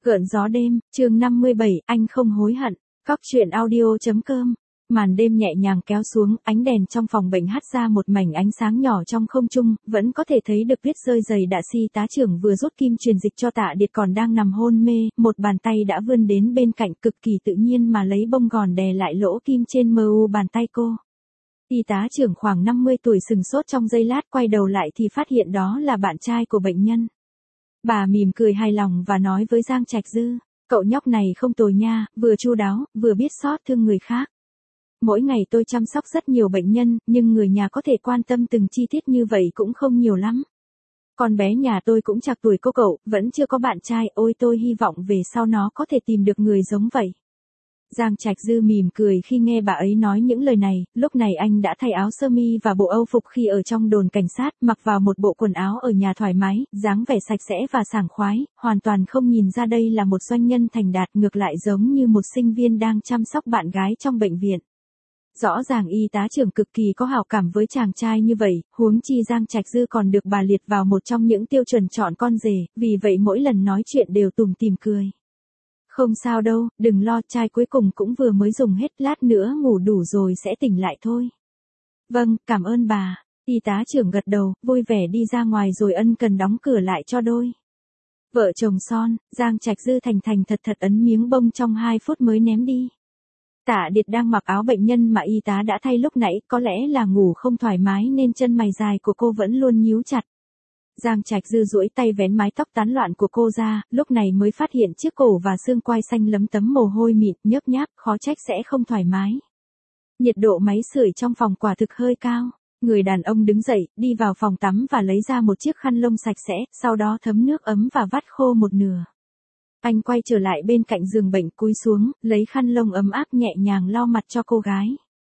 Gợn gió đêm, chương 57, anh không hối hận. Cóc truyện audio.com. Màn đêm nhẹ nhàng kéo xuống, ánh đèn trong phòng bệnh hắt ra một mảnh ánh sáng nhỏ trong không trung, vẫn có thể thấy được tuyết rơi dày. Đạ Si tá trưởng vừa rút kim truyền dịch cho Tạ Điệt còn đang nằm hôn mê, một bàn tay đã vươn đến bên cạnh, cực kỳ tự nhiên mà lấy bông gòn đè lại lỗ kim trên mu bàn tay cô. Y tá trưởng khoảng 50 tuổi sừng sốt trong giây lát, quay đầu lại thì phát hiện đó là bạn trai của bệnh nhân. Bà mỉm cười hài lòng và nói với Giang Trạch Dư, cậu nhóc này không tồi nha, vừa chu đáo, vừa biết xót thương người khác. Mỗi ngày tôi chăm sóc rất nhiều bệnh nhân, nhưng người nhà có thể quan tâm từng chi tiết như vậy cũng không nhiều lắm. Con bé nhà tôi cũng trạc tuổi cô cậu, vẫn chưa có bạn trai, ôi tôi hy vọng về sau nó có thể tìm được người giống vậy. Giang Trạch Dư mỉm cười khi nghe bà ấy nói những lời này, lúc này anh đã thay áo sơ mi và bộ âu phục khi ở trong đồn cảnh sát, mặc vào một bộ quần áo ở nhà thoải mái, dáng vẻ sạch sẽ và sảng khoái, hoàn toàn không nhìn ra đây là một doanh nhân thành đạt, ngược lại giống như một sinh viên đang chăm sóc bạn gái trong bệnh viện. Rõ ràng y tá trưởng cực kỳ có hảo cảm với chàng trai như vậy, huống chi Giang Trạch Dư còn được bà liệt vào một trong những tiêu chuẩn chọn con rể, vì vậy mỗi lần nói chuyện đều tủm tỉm cười. Không sao đâu, đừng lo, chai cuối cùng cũng vừa mới dùng hết, lát nữa ngủ đủ rồi sẽ tỉnh lại thôi. Vâng, cảm ơn bà. Y tá trưởng gật đầu, vui vẻ đi ra ngoài rồi ân cần đóng cửa lại cho đôi vợ chồng son. Giang Trạch Dư thành thành thật thật ấn miếng bông trong 2 phút mới ném đi. Tạ Điệt đang mặc áo bệnh nhân mà y tá đã thay lúc nãy, có lẽ là ngủ không thoải mái nên chân mày dài của cô vẫn luôn nhíu chặt. Giang Trạch Dư duỗi tay vén mái tóc tán loạn của cô ra, lúc này mới phát hiện chiếc cổ và xương quai xanh lấm tấm mồ hôi mịn, nhớp nháp, khó trách sẽ không thoải mái. Nhiệt độ máy sưởi trong phòng quả thực hơi cao. Người đàn ông đứng dậy, đi vào phòng tắm và lấy ra một chiếc khăn lông sạch sẽ, sau đó thấm nước ấm và vắt khô một nửa. Anh quay trở lại bên cạnh giường bệnh, cúi xuống, lấy khăn lông ấm áp nhẹ nhàng lau mặt cho cô gái.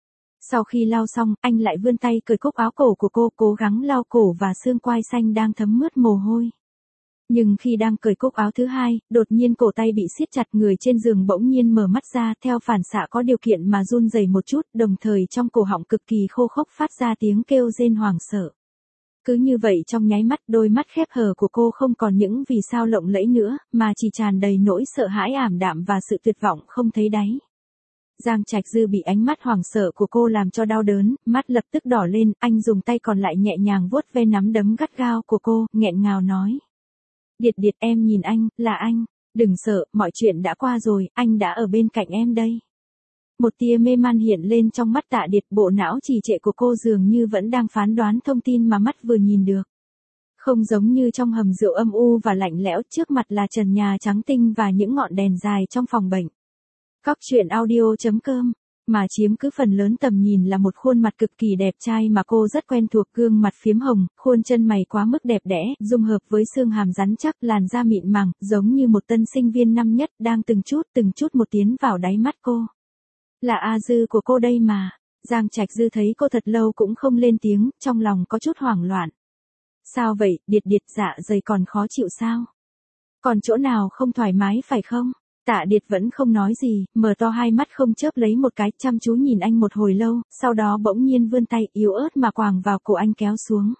Sau khi lau xong, anh lại vươn tay cởi cúc áo cổ của cô, cố gắng lau cổ và xương quai xanh đang thấm mướt mồ hôi. Nhưng khi đang cởi cúc áo thứ hai, đột nhiên cổ tay bị siết chặt, người trên giường bỗng nhiên mở mắt ra, theo phản xạ có điều kiện mà run rẩy một chút, đồng thời trong cổ họng cực kỳ khô khốc phát ra tiếng kêu rên hoảng sợ. Cứ như vậy trong nháy mắt, đôi mắt khép hờ của cô không còn những vì sao lộng lẫy nữa, mà chỉ tràn đầy nỗi sợ hãi ảm đạm và sự tuyệt vọng không thấy đáy. Giang Trạch Dư bị ánh mắt hoảng sợ của cô làm cho đau đớn, mắt lập tức đỏ lên, anh dùng tay còn lại nhẹ nhàng vuốt ve nắm đấm gắt gao của cô, nghẹn ngào nói. Điệt Điệt, em nhìn anh, là anh, đừng sợ, mọi chuyện đã qua rồi, anh đã ở bên cạnh em đây. Một tia mê man hiện lên trong mắt Tạ Điệt, bộ não trì trệ của cô dường như vẫn đang phán đoán thông tin mà mắt vừa nhìn được. Không giống như trong hầm rượu âm u và lạnh lẽo, trước mặt là trần nhà trắng tinh và những ngọn đèn dài trong phòng bệnh. Cóc truyện audio.com, mà chiếm cứ phần lớn tầm nhìn là một khuôn mặt cực kỳ đẹp trai mà cô rất quen thuộc, gương mặt phiếm hồng, khuôn chân mày quá mức đẹp đẽ, dung hợp với xương hàm rắn chắc, làn da mịn màng, giống như một tân sinh viên năm nhất đang từng chút một tiến vào đáy mắt cô. Là A Dư của cô đây mà. Giang Trạch Dư thấy cô thật lâu cũng không lên tiếng, trong lòng có chút hoảng loạn. Sao vậy, Điệt Điệt, dạ dày còn khó chịu sao? Còn chỗ nào không thoải mái phải không? Tạ Điệt vẫn không nói gì, mở to hai mắt không chớp lấy một cái, chăm chú nhìn anh một hồi lâu, sau đó bỗng nhiên vươn tay yếu ớt mà quàng vào cổ anh kéo xuống.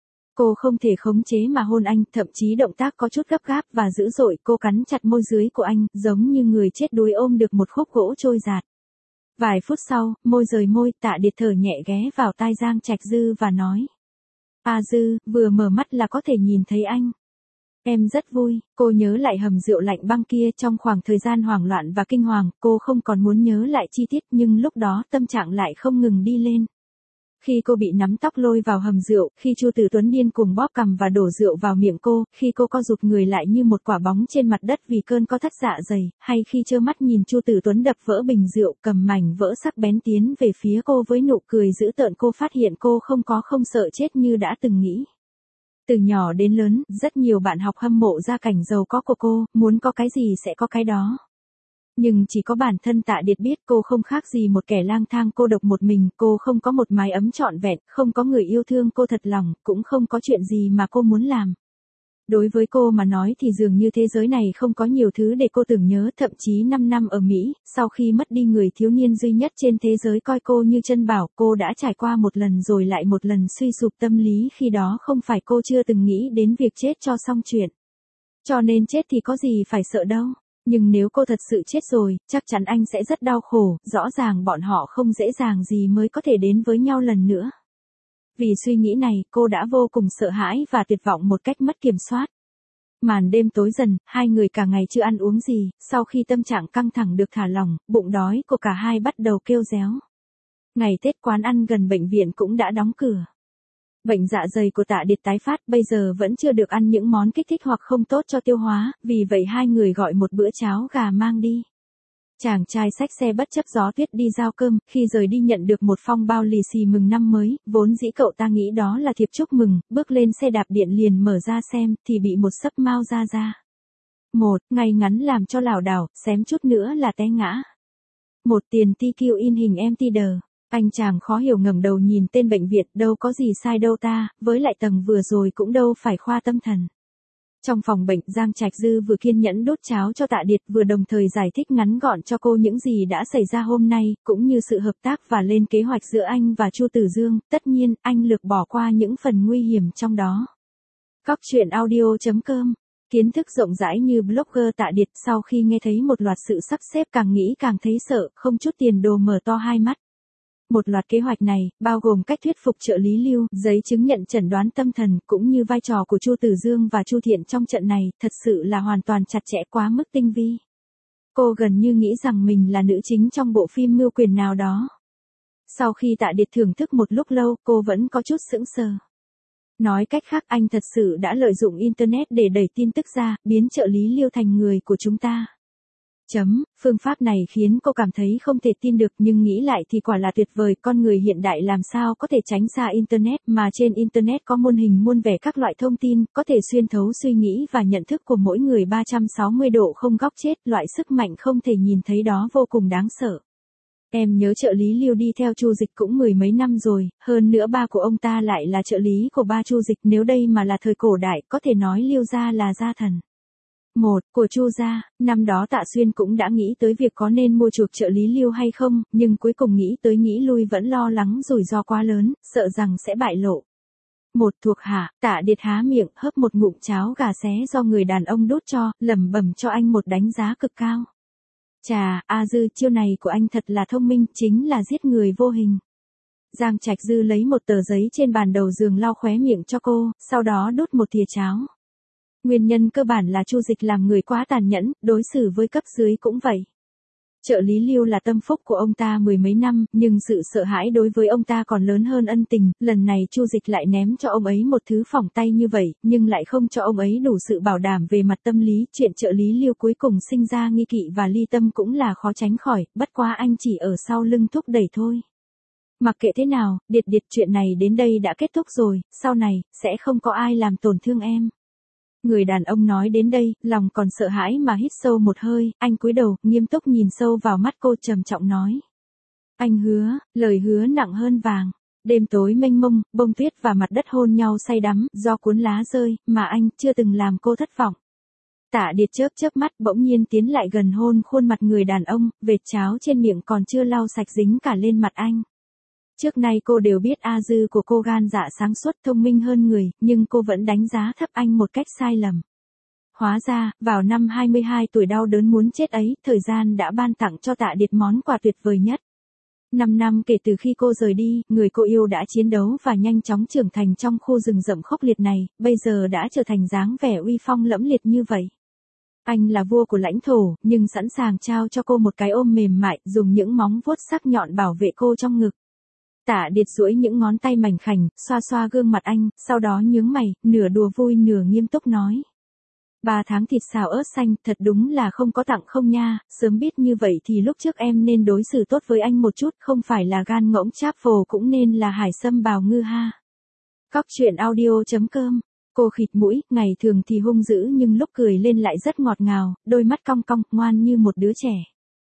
Cô không thể khống chế mà hôn anh, thậm chí động tác có chút gấp gáp và dữ dội, cô cắn chặt môi dưới của anh, giống như người chết đuối ôm được một khúc gỗ trôi giạt. Vài phút sau, môi rời môi, Tạ Điệt thở nhẹ ghé vào tai Giang Trạch Dư và nói. A Dư, vừa mở mắt là có thể nhìn thấy anh. Em rất vui. Cô nhớ lại hầm rượu lạnh băng kia, trong khoảng thời gian hoảng loạn và kinh hoàng, cô không còn muốn nhớ lại chi tiết, nhưng lúc đó tâm trạng lại không ngừng đi lên. Khi cô bị nắm tóc lôi vào hầm rượu, khi Chu Tử Tuấn điên cuồng bóp cằm và đổ rượu vào miệng cô, khi cô co rụt người lại như một quả bóng trên mặt đất vì cơn co thắt dạ dày, hay khi trơ mắt nhìn Chu Tử Tuấn đập vỡ bình rượu, cầm mảnh vỡ sắc bén tiến về phía cô với nụ cười dữ tợn, cô phát hiện cô không sợ chết như đã từng nghĩ. Từ nhỏ đến lớn, rất nhiều bạn học hâm mộ gia cảnh giàu có của cô, muốn có cái gì sẽ có cái đó. Nhưng chỉ có bản thân Tạ Điệt biết cô không khác gì một kẻ lang thang cô độc một mình, cô không có một mái ấm trọn vẹn, không có người yêu thương cô thật lòng, cũng không có chuyện gì mà cô muốn làm. Đối với cô mà nói thì dường như thế giới này không có nhiều thứ để cô tưởng nhớ, thậm chí 5 năm ở Mỹ, sau khi mất đi người thiếu niên duy nhất trên thế giới coi cô như chân bảo, cô đã trải qua một lần rồi lại một lần suy sụp tâm lý, khi đó không phải cô chưa từng nghĩ đến việc chết cho xong chuyện. Cho nên chết thì có gì phải sợ đâu. Nhưng nếu cô thật sự chết rồi, chắc chắn anh sẽ rất đau khổ, rõ ràng bọn họ không dễ dàng gì mới có thể đến với nhau lần nữa. Vì suy nghĩ này, cô đã vô cùng sợ hãi và tuyệt vọng một cách mất kiểm soát. Màn đêm tối dần, hai người cả ngày chưa ăn uống gì, sau khi tâm trạng căng thẳng được thả lỏng, bụng đói của cả hai bắt đầu kêu réo. Ngày Tết quán ăn gần bệnh viện cũng đã đóng cửa. Bệnh dạ dày của Tạ Điệt tái phát, bây giờ vẫn chưa được ăn những món kích thích hoặc không tốt cho tiêu hóa, vì vậy hai người gọi một bữa cháo gà mang đi. Chàng trai xách xe bất chấp gió tuyết đi giao cơm, khi rời đi nhận được một phong bao lì xì mừng năm mới, vốn dĩ cậu ta nghĩ đó là thiệp chúc mừng, bước lên xe đạp điện liền mở ra xem, thì bị một sấp mao ra. Ngay ngắn làm cho lảo đảo, xém chút nữa là té ngã. Một tiền TQ in hình empty đờ. Anh chàng khó hiểu ngẩng đầu nhìn tên bệnh viện, đâu có gì sai đâu ta, với lại tầng vừa rồi cũng đâu phải khoa tâm thần. Trong phòng bệnh, Giang Trạch Dư vừa kiên nhẫn đốt cháo cho Tạ Điệt, vừa đồng thời giải thích ngắn gọn cho cô những gì đã xảy ra hôm nay, cũng như sự hợp tác và lên kế hoạch giữa anh và Chu Tử Dương. Tất nhiên, anh lược bỏ qua những phần nguy hiểm trong đó. Cóc truyện audio.com. Kiến thức rộng rãi như blogger Tạ Điệt, sau khi nghe thấy một loạt sự sắp xếp càng nghĩ càng thấy sợ, không chút tiền đồ mở to hai mắt. Một loạt kế hoạch này, bao gồm cách thuyết phục trợ lý Lưu, giấy chứng nhận chẩn đoán tâm thần, cũng như vai trò của Chu Tử Dương và Chu Thiện trong trận này, thật sự là hoàn toàn chặt chẽ quá mức tinh vi. Cô gần như nghĩ rằng mình là nữ chính trong bộ phim mưu quyền nào đó. Sau khi Tạ Điệt thưởng thức một lúc lâu, cô vẫn có chút sững sờ. Nói cách khác, anh thật sự đã lợi dụng Internet để đẩy tin tức ra, biến trợ lý Lưu thành người của chúng ta. Phương pháp này khiến cô cảm thấy không thể tin được, nhưng nghĩ lại thì quả là tuyệt vời, con người hiện đại làm sao có thể tránh xa Internet, mà trên Internet có muôn hình muôn vẻ các loại thông tin, có thể xuyên thấu suy nghĩ và nhận thức của mỗi người 360 độ không góc chết, loại sức mạnh không thể nhìn thấy đó vô cùng đáng sợ. Em nhớ trợ lý Lưu đi theo Chu Dịch cũng mười mấy năm rồi, hơn nữa ba của ông ta lại là trợ lý của ba Chu Dịch, nếu đây mà là thời cổ đại, có thể nói Lưu gia là gia thần. Của Chu gia, năm đó Tạ Xuyên cũng đã nghĩ tới việc có nên mua chuộc trợ lý Lưu hay không, nhưng cuối cùng nghĩ tới nghĩ lui vẫn lo lắng rủi ro quá lớn, sợ rằng sẽ bại lộ. Thuộc hạ, Tạ Điệt há miệng, hớp một ngụm cháo gà xé do người đàn ông đút cho, lẩm bẩm cho anh một đánh giá cực cao. Chà, A Dư, chiêu này của anh thật là thông minh, chính là giết người vô hình. Giang Trạch Dư lấy một tờ giấy trên bàn đầu giường lau khóe miệng cho cô, sau đó đút một thìa cháo. Nguyên nhân cơ bản là Chu Dịch làm người quá tàn nhẫn, đối xử với cấp dưới cũng vậy. Trợ lý Lưu là tâm phúc của ông ta mười mấy năm, nhưng sự sợ hãi đối với ông ta còn lớn hơn ân tình, lần này Chu Dịch lại ném cho ông ấy một thứ phỏng tay như vậy, nhưng lại không cho ông ấy đủ sự bảo đảm về mặt tâm lý, chuyện trợ lý Lưu cuối cùng sinh ra nghi kỵ và ly tâm cũng là khó tránh khỏi, bất quá anh chỉ ở sau lưng thúc đẩy thôi. Mặc kệ thế nào, Điệt chuyện này đến đây đã kết thúc rồi, sau này, sẽ không có ai làm tổn thương em. Người đàn ông nói đến đây, lòng còn sợ hãi mà hít sâu một hơi, anh cúi đầu, nghiêm túc nhìn sâu vào mắt cô, trầm trọng nói. Anh hứa, lời hứa nặng hơn vàng. Đêm tối mênh mông, bông tuyết và mặt đất hôn nhau say đắm, do cuốn lá rơi, mà anh chưa từng làm cô thất vọng. Tạ Điệt chớp mắt, bỗng nhiên tiến lại gần hôn khuôn mặt người đàn ông, vệt cháo trên miệng còn chưa lau sạch dính cả lên mặt anh. Trước nay cô đều biết A Dư của cô gan dạ sáng suốt, thông minh hơn người, nhưng cô vẫn đánh giá thấp anh một cách sai lầm. Hóa ra, vào năm 22 tuổi đau đớn muốn chết ấy, thời gian đã ban tặng cho Tạ Điệt món quà tuyệt vời nhất. 5 năm kể từ khi cô rời đi, người cô yêu đã chiến đấu và nhanh chóng trưởng thành trong khu rừng rậm khốc liệt này, bây giờ đã trở thành dáng vẻ uy phong lẫm liệt như vậy. Anh là vua của lãnh thổ, nhưng sẵn sàng trao cho cô một cái ôm mềm mại, dùng những móng vuốt sắc nhọn bảo vệ cô trong ngực. Tạ Điệt duỗi những ngón tay mảnh khảnh, xoa xoa gương mặt anh, sau đó nhướng mày, nửa đùa vui nửa nghiêm túc nói. 3 tháng thịt xào ớt xanh, thật đúng là không có tặng không nha, sớm biết như vậy thì lúc trước em nên đối xử tốt với anh một chút, không phải là gan ngỗng cháp phồ cũng nên là hải sâm bào ngư ha. Cóc truyện audio.com. Cô khịt mũi, ngày thường thì hung dữ nhưng lúc cười lên lại rất ngọt ngào, đôi mắt cong cong, ngoan như một đứa trẻ.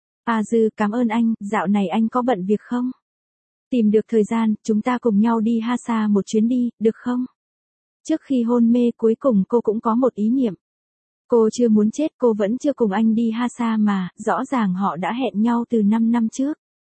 A Dư, cảm ơn anh, dạo này anh có bận việc không? Tìm được thời gian, chúng ta cùng nhau đi Hasa một chuyến đi, được không? Trước khi hôn mê cuối cùng cô cũng có một ý niệm. Cô chưa muốn chết, cô vẫn chưa cùng anh đi Hasa mà, rõ ràng họ đã hẹn nhau từ 5 năm trước.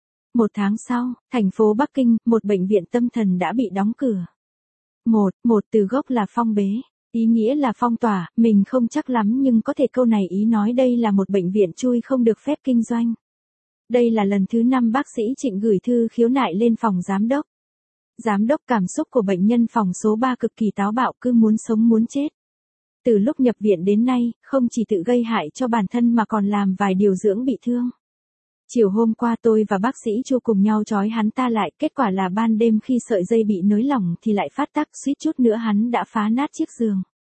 1 tháng sau, thành phố Bắc Kinh, một bệnh viện tâm thần đã bị đóng cửa. Một từ gốc là phong bế. Ý nghĩa là phong tỏa, mình không chắc lắm nhưng có thể câu này ý nói đây là một bệnh viện chui không được phép kinh doanh. Đây là lần thứ 5 bác sĩ Trịnh gửi thư khiếu nại lên phòng giám đốc. Giám đốc cảm xúc của bệnh nhân phòng số 3 cực kỳ táo bạo, cứ muốn sống muốn chết. Từ lúc nhập viện đến nay, không chỉ tự gây hại cho bản thân mà còn làm vài điều dưỡng bị thương. Chiều hôm qua tôi và bác sĩ Chu cùng nhau trói hắn ta lại, kết quả là ban đêm khi sợi dây bị nới lỏng thì lại phát tắc, suýt chút nữa hắn đã phá nát chiếc giường.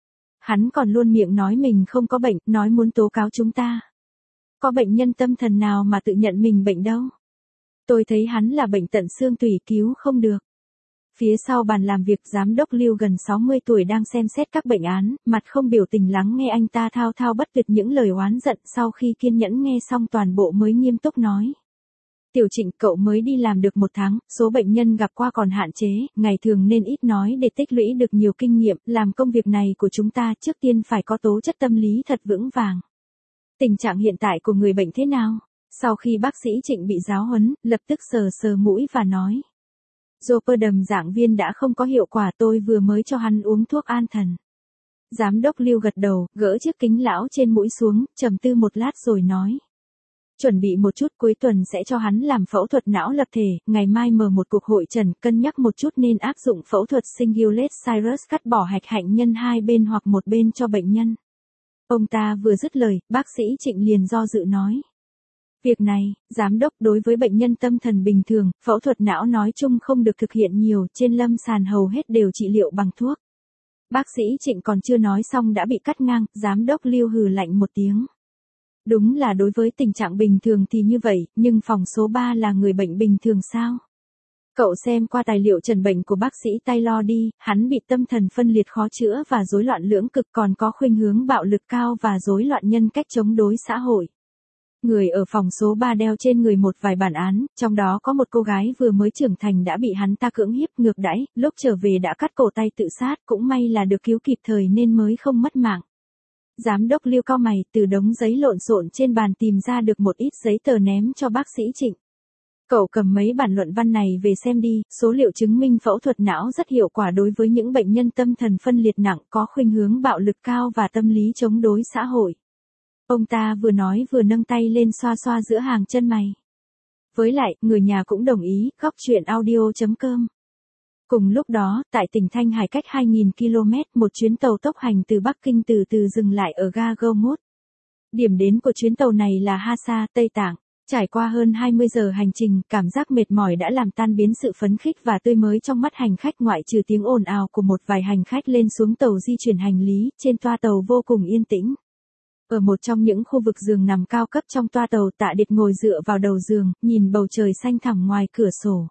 Hắn còn luôn miệng nói mình không có bệnh, nói muốn tố cáo chúng ta. Có bệnh nhân tâm thần nào mà tự nhận mình bệnh đâu. Tôi thấy hắn là bệnh tận xương tủy, cứu không được. Phía sau bàn làm việc, giám đốc Lưu gần 60 tuổi đang xem xét các bệnh án, mặt không biểu tình lắng nghe anh ta thao thao bất tuyệt những lời oán giận, sau khi kiên nhẫn nghe xong toàn bộ mới nghiêm túc nói. Tiểu Trịnh, cậu mới đi làm được 1 tháng, số bệnh nhân gặp qua còn hạn chế, ngày thường nên ít nói để tích lũy được nhiều kinh nghiệm, làm công việc này của chúng ta trước tiên phải có tố chất tâm lý thật vững vàng. Tình trạng hiện tại của người bệnh thế nào? Sau khi bác sĩ Trịnh bị giáo huấn, lập tức sờ sờ mũi và nói. Doperdam dạng viên đã không có hiệu quả, tôi vừa mới cho hắn uống thuốc an thần. Giám đốc Lưu gật đầu, gỡ chiếc kính lão trên mũi xuống, trầm tư một lát rồi nói. Chuẩn bị một chút, cuối tuần sẽ cho hắn làm phẫu thuật não lập thể, ngày mai mở một cuộc hội trần, cân nhắc một chút nên áp dụng phẫu thuật Singulate Cyrus, cắt bỏ hạch hạnh nhân hai bên hoặc một bên cho bệnh nhân. Ông ta vừa dứt lời, bác sĩ Trịnh liền do dự nói. Việc này, giám đốc, đối với bệnh nhân tâm thần bình thường, phẫu thuật não nói chung không được thực hiện nhiều, trên lâm sàng hầu hết đều trị liệu bằng thuốc. Bác sĩ Trịnh còn chưa nói xong đã bị cắt ngang, giám đốc Lưu hừ lạnh một tiếng. Đúng là đối với tình trạng bình thường thì như vậy, nhưng phòng số 3 là người bệnh bình thường sao? Cậu xem qua tài liệu trần bệnh của bác sĩ Taylor đi, hắn bị tâm thần phân liệt khó chữa và rối loạn lưỡng cực, còn có khuynh hướng bạo lực cao và rối loạn nhân cách chống đối xã hội. Người ở phòng số 3 đeo trên người một vài bản án, trong đó có một cô gái vừa mới trưởng thành đã bị hắn ta cưỡng hiếp ngược đãi, lúc trở về đã cắt cổ tay tự sát, cũng may là được cứu kịp thời nên mới không mất mạng. Giám đốc Lưu cau mày, từ đống giấy lộn xộn trên bàn tìm ra được một ít giấy tờ ném cho bác sĩ Trịnh. Cậu cầm mấy bản luận văn này về xem đi, số liệu chứng minh phẫu thuật não rất hiệu quả đối với những bệnh nhân tâm thần phân liệt nặng, có khuynh hướng bạo lực cao và tâm lý chống đối xã hội. Ông ta vừa nói vừa nâng tay lên xoa xoa giữa hàng chân mày. Với lại, người nhà cũng đồng ý, góc truyện audio.com. Cùng lúc đó, tại tỉnh Thanh Hải cách 2.000 km, một chuyến tàu tốc hành từ Bắc Kinh từ từ dừng lại ở ga Gomut. Điểm đến của chuyến tàu này là Hasa, Tây Tạng. Trải qua hơn 20 giờ hành trình, cảm giác mệt mỏi đã làm tan biến sự phấn khích và tươi mới trong mắt hành khách, ngoại trừ tiếng ồn ào của một vài hành khách lên xuống tàu di chuyển hành lý, trên toa tàu vô cùng yên tĩnh. Ở một trong những khu vực giường nằm cao cấp trong toa tàu, Tạ Điệt ngồi dựa vào đầu giường, nhìn bầu trời xanh thẳm ngoài cửa sổ.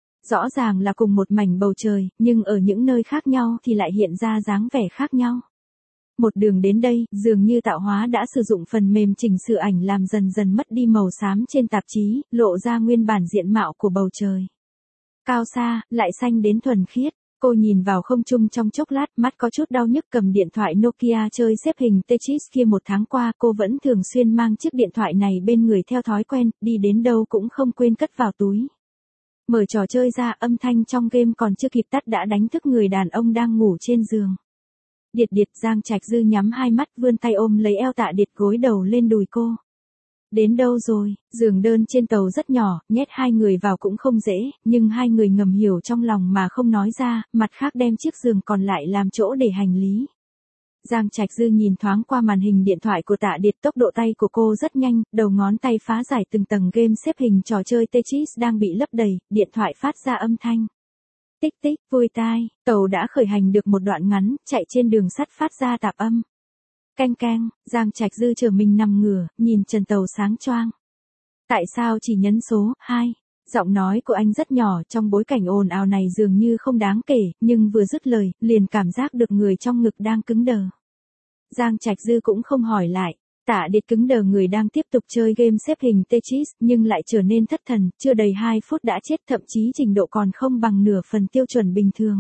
Rõ ràng là cùng một mảnh bầu trời, nhưng ở những nơi khác nhau thì lại hiện ra dáng vẻ khác nhau. Một đường đến đây, dường như tạo hóa đã sử dụng phần mềm chỉnh sửa ảnh làm dần dần mất đi màu xám trên tạp chí, lộ ra nguyên bản diện mạo của bầu trời. Cao xa, lại xanh đến thuần khiết. Cô nhìn vào không trung trong chốc lát, mắt có chút đau nhức, cầm điện thoại Nokia chơi xếp hình Tetris kia. 1 tháng qua cô vẫn thường xuyên mang chiếc điện thoại này bên người theo thói quen, đi đến đâu cũng không quên cất vào túi. Mở trò chơi ra, âm thanh trong game còn chưa kịp tắt đã đánh thức người đàn ông đang ngủ trên giường. Điệt Điệt. Giang Trạch Dư nhắm hai mắt, vươn tay ôm lấy eo Tạ Điệt, gối đầu lên đùi cô. Đến đâu rồi? Giường đơn trên tàu rất nhỏ, nhét 2 người vào cũng không dễ, nhưng 2 người ngầm hiểu trong lòng mà không nói ra, mặt khác đem chiếc giường còn lại làm chỗ để hành lý. Giang Trạch Dư nhìn thoáng qua màn hình điện thoại của Tạ Điệt, tốc độ tay của cô rất nhanh, đầu ngón tay phá giải từng tầng game xếp hình trò chơi Tetris đang bị lấp đầy, điện thoại phát ra âm thanh. Tích tích, vui tai, tàu đã khởi hành được một đoạn ngắn, chạy trên đường sắt phát ra tạp âm. Canh canh, Giang Trạch Dư chờ mình nằm ngửa, nhìn trần tàu sáng choang. Tại sao chỉ nhấn số 2? Giọng nói của anh rất nhỏ, trong bối cảnh ồn ào này dường như không đáng kể, nhưng vừa dứt lời, liền cảm giác được người trong ngực đang cứng đờ. Giang Trạch Dư cũng không hỏi lại. Tạ Điệt cứng đờ người đang tiếp tục chơi game xếp hình Tetris, nhưng lại trở nên thất thần, chưa đầy 2 phút đã chết, thậm chí trình độ còn không bằng nửa phần tiêu chuẩn bình thường.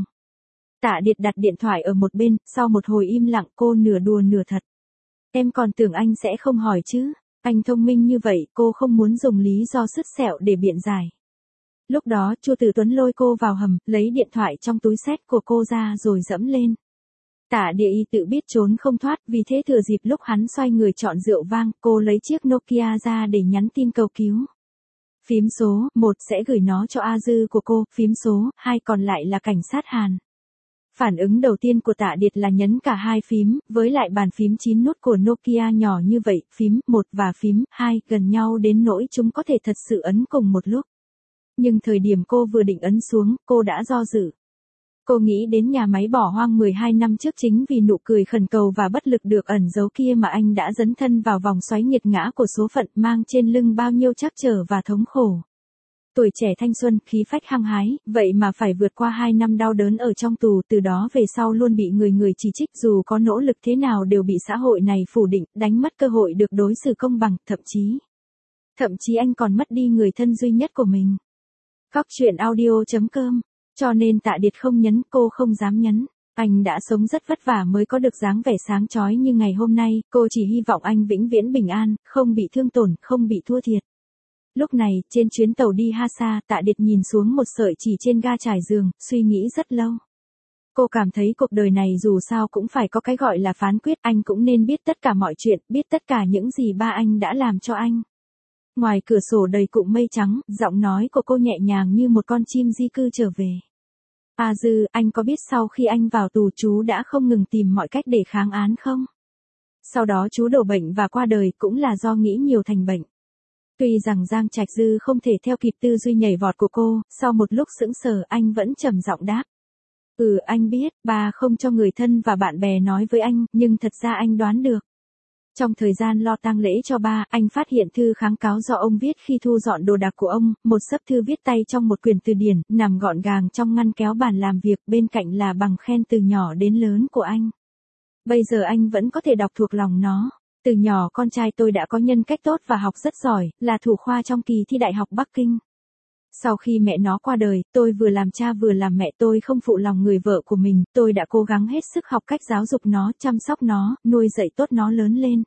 Tạ Điệt đặt điện thoại ở một bên, sau một hồi im lặng cô nửa đùa nửa thật. Em còn tưởng anh sẽ không hỏi chứ, anh thông minh như vậy, cô không muốn dùng lý do sứt sẹo để biện giải. Lúc đó, Chu Tử Tuấn lôi cô vào hầm, lấy điện thoại trong túi xách của cô ra rồi dẫm lên. Tạ Địa Y tự biết trốn không thoát, vì thế thừa dịp lúc hắn xoay người chọn rượu vang, cô lấy chiếc Nokia ra để nhắn tin cầu cứu. Phím số 1 sẽ gửi nó cho A Dư của cô, phím số 2 còn lại là cảnh sát Hàn. Phản ứng đầu tiên của Tạ Điệt là nhấn cả hai phím, với lại bàn phím 9 nút của Nokia nhỏ như vậy, phím 1 và phím 2 gần nhau đến nỗi chúng có thể thật sự ấn cùng một lúc. Nhưng thời điểm cô vừa định ấn xuống, cô đã do dự. Cô nghĩ đến nhà máy bỏ hoang 12 năm trước chính vì nụ cười khẩn cầu và bất lực được ẩn giấu kia mà anh đã dấn thân vào vòng xoáy nghiệt ngã của số phận, mang trên lưng bao nhiêu trắc trở và thống khổ. Tuổi trẻ thanh xuân, khí phách hăng hái, vậy mà phải vượt qua 2 năm đau đớn ở trong tù, từ đó về sau luôn bị người chỉ trích, dù có nỗ lực thế nào đều bị xã hội này phủ định, đánh mất cơ hội được đối xử công bằng, thậm chí anh còn mất đi người thân duy nhất của mình. Góc truyện audio.com. Cho nên Tạ Điệt không nhấn, cô không dám nhấn. Anh đã sống rất vất vả mới có được dáng vẻ sáng chói như ngày hôm nay, cô chỉ hy vọng anh vĩnh viễn bình an, không bị thương tổn, không bị thua thiệt. Lúc này, trên chuyến tàu đi Hasa, Tạ Điệt nhìn xuống một sợi chỉ trên ga trải giường, suy nghĩ rất lâu. Cô cảm thấy cuộc đời này dù sao cũng phải có cái gọi là phán quyết, anh cũng nên biết tất cả mọi chuyện, biết tất cả những gì ba anh đã làm cho anh. Ngoài cửa sổ đầy cụm mây trắng, giọng nói của cô nhẹ nhàng như một con chim di cư trở về. A Dư, anh có biết sau khi anh vào tù chú đã không ngừng tìm mọi cách để kháng án không? Sau đó chú đổ bệnh và qua đời cũng là do nghĩ nhiều thành bệnh. Tuy rằng Giang Trạch Dư không thể theo kịp tư duy nhảy vọt của cô, sau một lúc sững sờ anh vẫn trầm giọng đáp. Anh biết, ba không cho người thân và bạn bè nói với anh, nhưng thật ra anh đoán được. Trong thời gian lo tang lễ cho ba, anh phát hiện thư kháng cáo do ông viết khi thu dọn đồ đạc của ông, một xấp thư viết tay trong một quyển từ điển, nằm gọn gàng trong ngăn kéo bàn làm việc, bên cạnh là bằng khen từ nhỏ đến lớn của anh. Bây giờ anh vẫn có thể đọc thuộc lòng nó. Từ nhỏ con trai tôi đã có nhân cách tốt và học rất giỏi, là thủ khoa trong kỳ thi Đại học Bắc Kinh. Sau khi mẹ nó qua đời, tôi vừa làm cha vừa làm mẹ, tôi không phụ lòng người vợ của mình, tôi đã cố gắng hết sức học cách giáo dục nó, chăm sóc nó, nuôi dạy tốt nó lớn lên.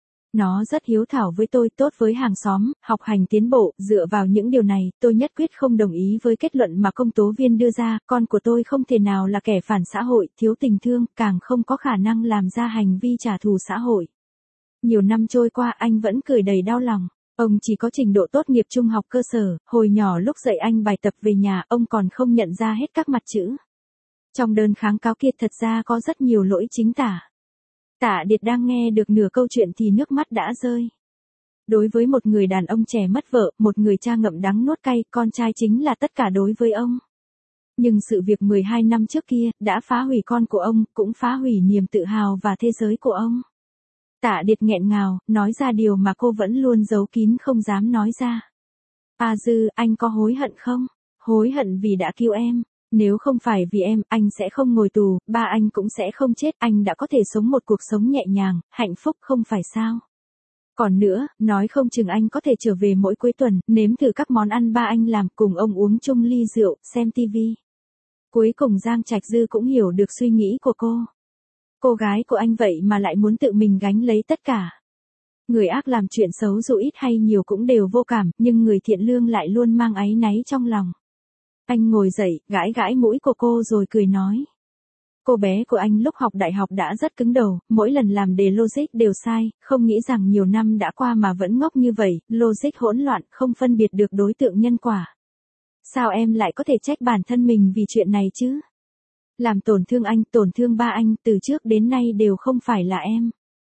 Nó rất hiếu thảo với tôi, tốt với hàng xóm, học hành tiến bộ, dựa vào những điều này, tôi nhất quyết không đồng ý với kết luận mà công tố viên đưa ra, con của tôi không thể nào là kẻ phản xã hội, thiếu tình thương, càng không có khả năng làm ra hành vi trả thù xã hội. Nhiều năm trôi qua anh vẫn cười đầy đau lòng. Ông chỉ có trình độ tốt nghiệp trung học cơ sở, hồi nhỏ lúc dạy anh bài tập về nhà, ông còn không nhận ra hết các mặt chữ. Trong đơn kháng cáo kia thật ra có rất nhiều lỗi chính tả. Tạ Điệt đang nghe được nửa câu chuyện thì nước mắt đã rơi. Đối với một người đàn ông trẻ mất vợ, một người cha ngậm đắng nuốt cay, con trai chính là tất cả đối với ông. Nhưng sự việc 12 năm trước kia, đã phá hủy con của ông, cũng phá hủy niềm tự hào và thế giới của ông. Tạ Điệt nghẹn ngào, nói ra điều mà cô vẫn luôn giấu kín không dám nói ra. A Dư, anh có hối hận không? Hối hận vì đã cứu em. Nếu không phải vì em, anh sẽ không ngồi tù, ba anh cũng sẽ không chết, anh đã có thể sống một cuộc sống nhẹ nhàng, hạnh phúc không phải sao? Còn nữa, nói không chừng anh có thể trở về mỗi cuối tuần, nếm thử các món ăn ba anh làm, cùng ông uống chung ly rượu, xem tivi. Cuối cùng Giang Trạch Dư cũng hiểu được suy nghĩ của cô. Cô gái của anh vậy mà lại muốn tự mình gánh lấy tất cả. Người ác làm chuyện xấu dù ít hay nhiều cũng đều vô cảm, nhưng người thiện lương lại luôn mang áy náy trong lòng. Anh ngồi dậy, gãi gãi mũi của cô rồi cười nói. Cô bé của anh lúc học đại học đã rất cứng đầu, mỗi lần làm đề logic đều sai, không nghĩ rằng nhiều năm đã qua mà vẫn ngốc như vậy, logic hỗn loạn, không phân biệt được đối tượng nhân quả. Sao em lại có thể trách bản thân mình vì chuyện này chứ? Làm tổn thương anh, tổn thương ba anh, từ trước đến nay đều không phải là em.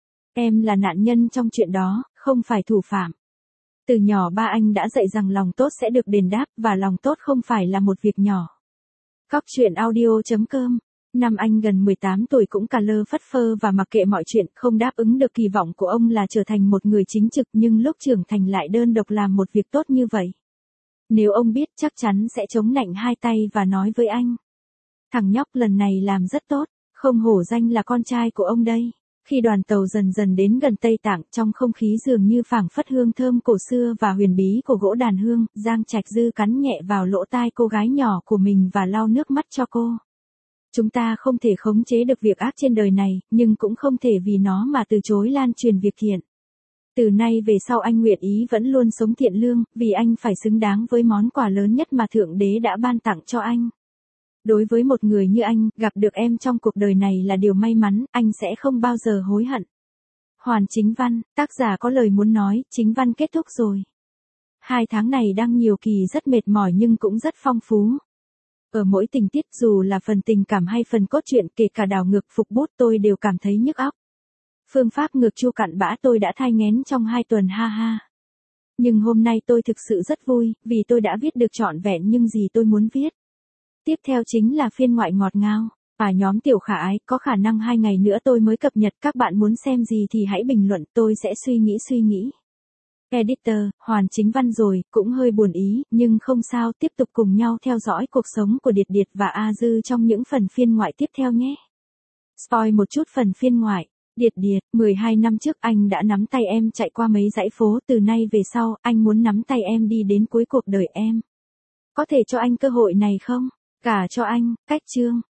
Em là nạn nhân trong chuyện đó, không phải thủ phạm. Từ nhỏ ba anh đã dạy rằng lòng tốt sẽ được đền đáp, và lòng tốt không phải là một việc nhỏ. Góc truyện audio.com. Năm anh gần 18 tuổi cũng cà lơ phất phơ và mặc kệ mọi chuyện, không đáp ứng được kỳ vọng của ông là trở thành một người chính trực, nhưng lúc trưởng thành lại đơn độc làm một việc tốt như vậy. Nếu ông biết chắc chắn sẽ chống nạnh hai tay và nói với anh. Thằng nhóc lần này làm rất tốt, không hổ danh là con trai của ông đây. Khi đoàn tàu dần dần đến gần Tây Tạng, trong không khí dường như phảng phất hương thơm cổ xưa và huyền bí của gỗ đàn hương, Giang Trạch Dư cắn nhẹ vào lỗ tai cô gái nhỏ của mình và lau nước mắt cho cô. Chúng ta không thể khống chế được việc ác trên đời này, nhưng cũng không thể vì nó mà từ chối lan truyền việc thiện. Từ nay về sau anh nguyện ý vẫn luôn sống thiện lương, vì anh phải xứng đáng với món quà lớn nhất mà Thượng Đế đã ban tặng cho anh. Đối với một người như anh, gặp được em trong cuộc đời này là điều may mắn, anh sẽ không bao giờ hối hận. Hoàn Chính Văn, tác giả có lời muốn nói, chính văn kết thúc rồi. 2 tháng này đăng nhiều kỳ rất mệt mỏi nhưng cũng rất phong phú. Ở mỗi tình tiết dù là phần tình cảm hay phần cốt truyện kể cả đảo ngược phục bút tôi đều cảm thấy nhức óc. Phương pháp ngược chu cặn bã tôi đã thai nghén trong 2 tuần ha ha. Nhưng hôm nay tôi thực sự rất vui, vì tôi đã viết được trọn vẹn những gì tôi muốn viết. Tiếp theo chính là phiên ngoại ngọt ngào. Nhóm Tiểu Khả Ái, có khả năng 2 ngày nữa tôi mới cập nhật, các bạn muốn xem gì thì hãy bình luận, tôi sẽ suy nghĩ. Editor, Hoàn Chính Văn rồi, cũng hơi buồn ý, nhưng không sao, tiếp tục cùng nhau theo dõi cuộc sống của Điệt Điệt và A Dư trong những phần phiên ngoại tiếp theo nhé. Spoil một chút phần phiên ngoại. Điệt Điệt, 12 năm trước anh đã nắm tay em chạy qua mấy dãy phố, từ nay về sau, anh muốn nắm tay em đi đến cuối cuộc đời em. Có thể cho anh cơ hội này không? Cả cho anh, cách chương.